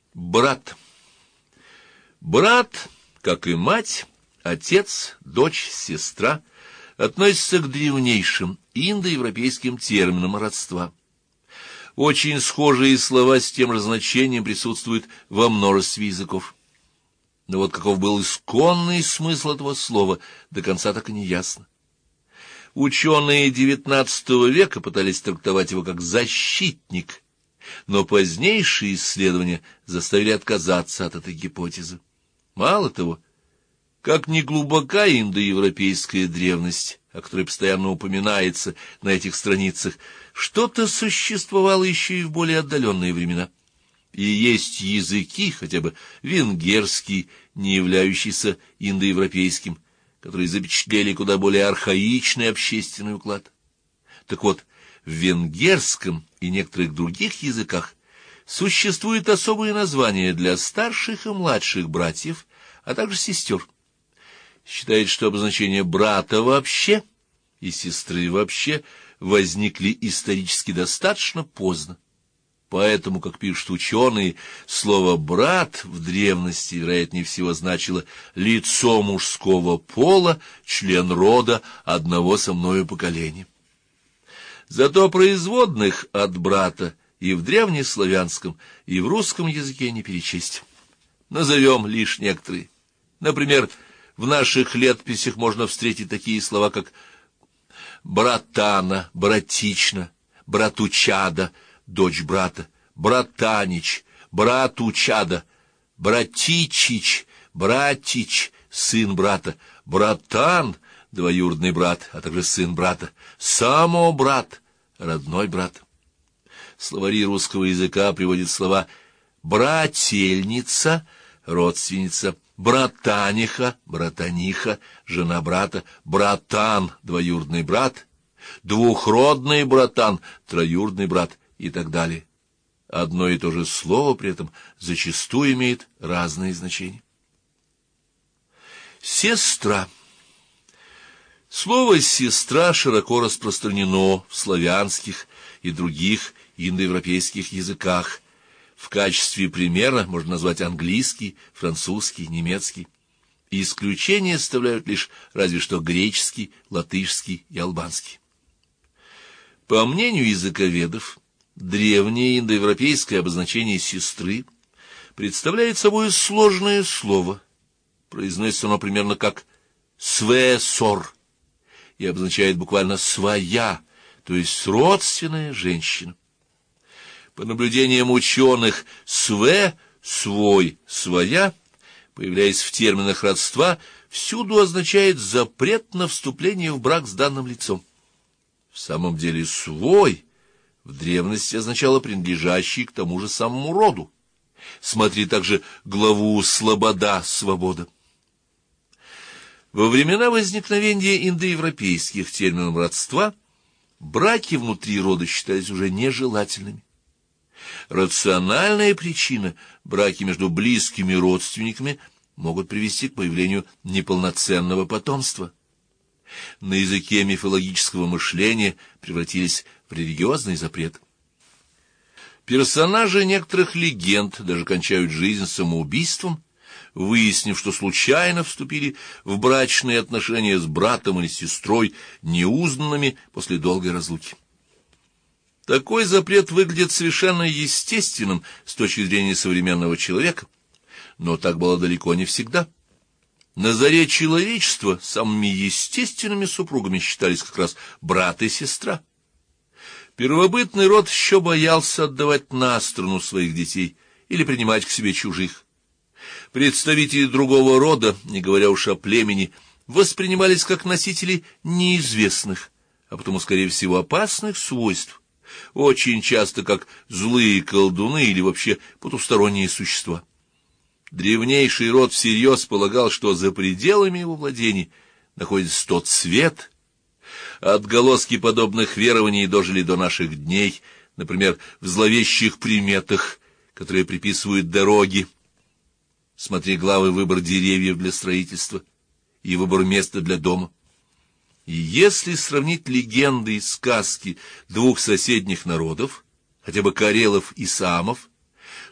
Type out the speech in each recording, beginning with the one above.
Брат. Брат, как и мать, отец, дочь, сестра, относится к древнейшим индоевропейским терминам родства. Очень схожие слова с тем же значением присутствуют во множестве языков. Но вот каков был исконный смысл этого слова, до конца так и не ясно. Ученые XIX века пытались трактовать его как «защитник», но позднейшие исследования заставили отказаться от этой гипотезы. Мало того, как ни глубока индоевропейская древность, о которой постоянно упоминается на этих страницах, что-то существовало еще и в более отдаленные времена. И есть языки, хотя бы венгерский, не являющийся индоевропейским, которые запечатлели куда более архаичный общественный уклад. Так вот, в венгерском и некоторых других языках существуют особые названия для старших и младших братьев, а также сестер. Считается, что обозначение брата вообще и сестры вообще возникли исторически достаточно поздно. Поэтому, как пишут ученые, слово «брат» в древности, вероятнее всего, значило лицо мужского пола, член рода одного со мною поколения. Зато производных от брата и в древнеславянском, и в русском языке не перечесть. Назовем лишь некоторые. Например, в наших летописях можно встретить такие слова, как братана, братична, братучада, дочь брата, братанич, братучада, братичич, братич, сын брата, братан, двоюродный брат, а также сын брата, самобрат, родной брат. Словари русского языка приводят слова брательница, родственница, братаниха, братаниха, жена брата, братан, двоюродный брат, двухродный братан, троюродный брат и так далее. Одно и то же слово при этом зачастую имеет разные значения. Сестра. Слово «сестра» широко распространено в славянских и других индоевропейских языках. В качестве примера можно назвать английский, французский, немецкий. Исключения составляют лишь разве что греческий, латышский и албанский. По мнению языковедов, древнее индоевропейское обозначение «сестры» представляет собой сложное слово. Произносится оно примерно как «свесор» и обозначает буквально «своя», то есть родственная женщина. По наблюдениям ученых, «све» — «свой», «своя», появляясь в терминах родства, всюду означает запрет на вступление в брак с данным лицом. В самом деле «свой» в древности означало принадлежащий к тому же самому роду. Смотри также главу «Слобода, свобода». Во времена возникновения индоевропейских терминов родства браки внутри рода считались уже нежелательными. Рациональная причина — браки между близкими родственниками могут привести к появлению неполноценного потомства. На языке мифологического мышления превратились в религиозный запрет. Персонажи некоторых легенд даже кончают жизнь самоубийством, выяснив, что случайно вступили в брачные отношения с братом или сестрой, неузнанными после долгой разлуки. Такой запрет выглядит совершенно естественным с точки зрения современного человека, но так было далеко не всегда. На заре человечества самыми естественными супругами считались как раз брат и сестра. Первобытный род еще боялся отдавать на сторону своих детей или принимать к себе чужих. Представители другого рода, не говоря уж о племени, воспринимались как носители неизвестных, а потому, скорее всего, опасных свойств, очень часто как злые колдуны или вообще потусторонние существа. Древнейший род всерьез полагал, что за пределами его владений находится тот свет. Отголоски подобных верований дожили до наших дней, например, в зловещих приметах, которые приписывают дороги. Смотри главы «Выбор деревьев для строительства» и «Выбор места для дома». И если сравнить легенды и сказки двух соседних народов, хотя бы карелов и саамов,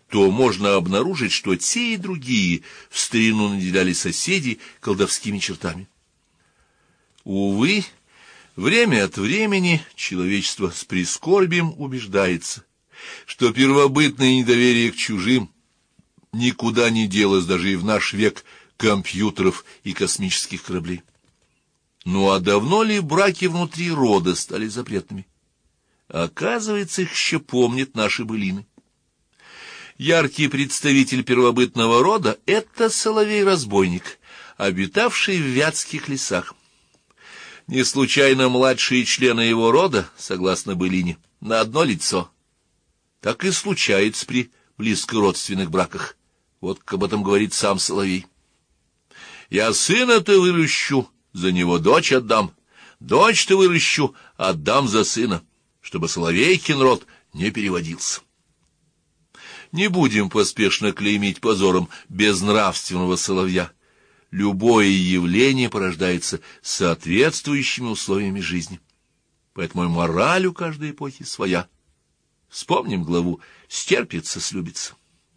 то можно обнаружить, что те и другие в старину наделяли соседей колдовскими чертами. Увы, время от времени человечество с прискорбием убеждается, что первобытное недоверие к чужим никуда не делось даже и в наш век компьютеров и космических кораблей. Ну а давно ли браки внутри рода стали запретными? Оказывается, их еще помнят наши былины. Яркий представитель первобытного рода — это соловей-разбойник, обитавший в вятских лесах. Не случайно младшие члены его рода, согласно былине, на одно лицо. Так и случается при близкородственных браках. Вот как об этом говорит сам соловей. «Я сына-то выращу, за него дочь отдам, дочь-то выращу, отдам за сына, чтобы соловейкин род не переводился». Не будем поспешно клеймить позором безнравственного соловья. Любое явление порождается соответствующими условиями жизни. Поэтому и мораль у каждой эпохи своя. Вспомним главу «Стерпится, слюбится».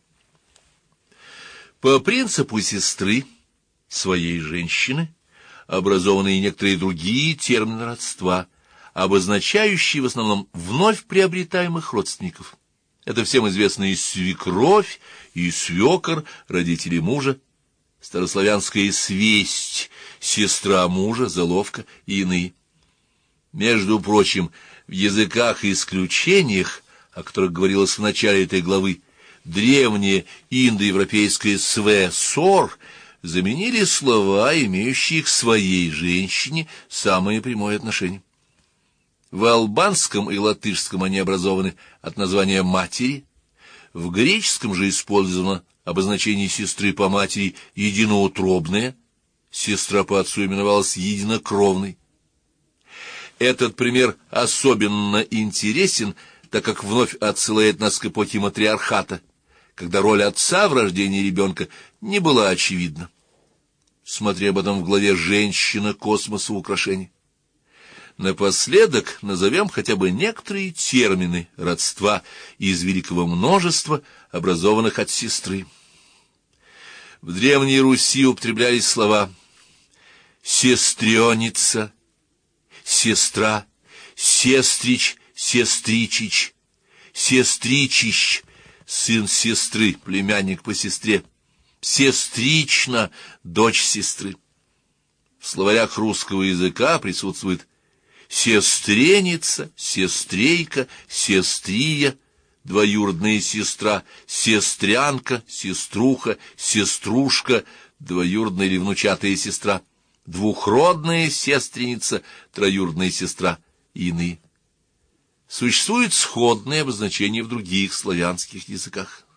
По принципу сестры, своей женщины, образованы и некоторые другие термины родства, обозначающие в основном вновь приобретаемых родственников. Это всем известно и свекровь, и свекор, родители мужа, старославянская свесть, сестра мужа, заловка и иные. Между прочим, в языках-исключениях, о которых говорилось в начале этой главы, древнее индоевропейское «све-сор» заменили слова, имеющие к своей женщине самое прямое отношение. В албанском и латышском они образованы от названия «матери», в греческом же использовано обозначение сестры по матери «единоутробная», сестра по отцу именовалась «единокровной». Этот пример особенно интересен, так как вновь отсылает нас к эпохе матриархата, когда роль отца в рождении ребенка не была очевидна. Смотри об этом в главе «Женщина, космос и украшения». Напоследок назовем хотя бы некоторые термины родства из великого множества, образованных от сестры. В Древней Руси употреблялись слова «сестрёница», «сестра», «сестрич», «сестричич», «сестричищ», сын сестры, племянник по сестре, «сестрична», дочь сестры. В словарях русского языка присутствует сестреница, сестрейка, сестрия, двоюродная сестра, сестрянка, сеструха, сеструшка, двоюродная или внучатая сестра, двухродная сестреница, троюродная сестра и иные. Существует сходное обозначение в других славянских языках.